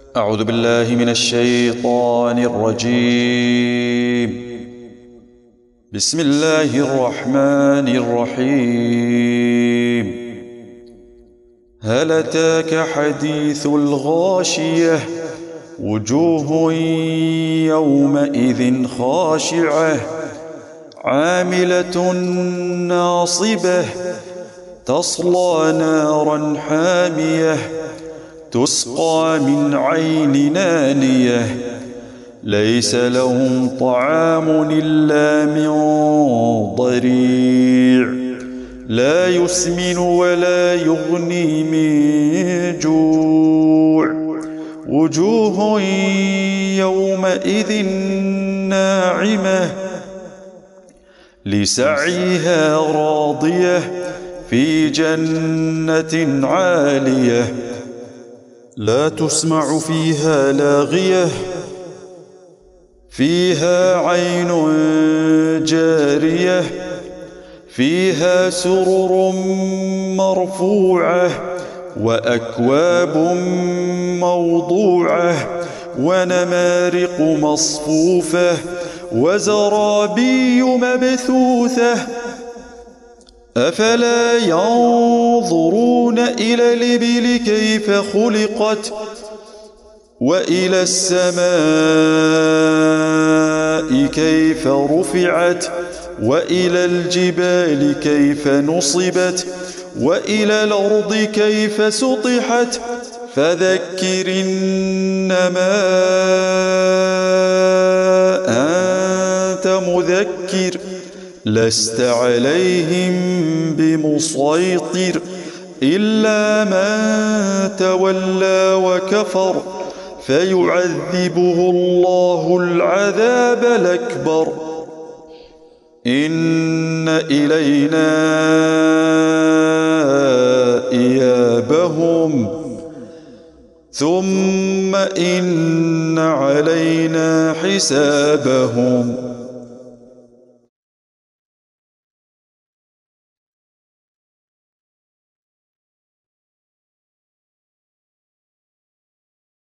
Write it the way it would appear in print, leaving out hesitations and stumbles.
أعوذ بالله من الشيطان الرجيم. بسم الله الرحمن الرحيم. هل أتاك حديث الغاشية؟ وجوه يومئذ خاشعة عاملة ناصبة تصلى نارا حامية تسقى من عين آنية ليس لهم طعام إلا من ضريع لا يسمن ولا يغني من جوع وجوه يومئذ ناعمة لسعيها راضية في جنة عالية لا تسمع فيها لاغية فيها عين جارية فيها سرر مرفوعة وأكواب موضوعة ونمارق مصفوفة وزرابي مبثوثة أفلا ينظرون إلى الإبل كيف خلقت وإلى السماء كيف رفعت وإلى الجبال كيف نصبت وإلى الأرض كيف سطحت فذكر إنما أنت مذكر لست عليهم بمسيطر إلا من تولى وكفر فيعذبه الله العذاب الأكبر إن إلينا إيابهم ثم إن علينا حسابهم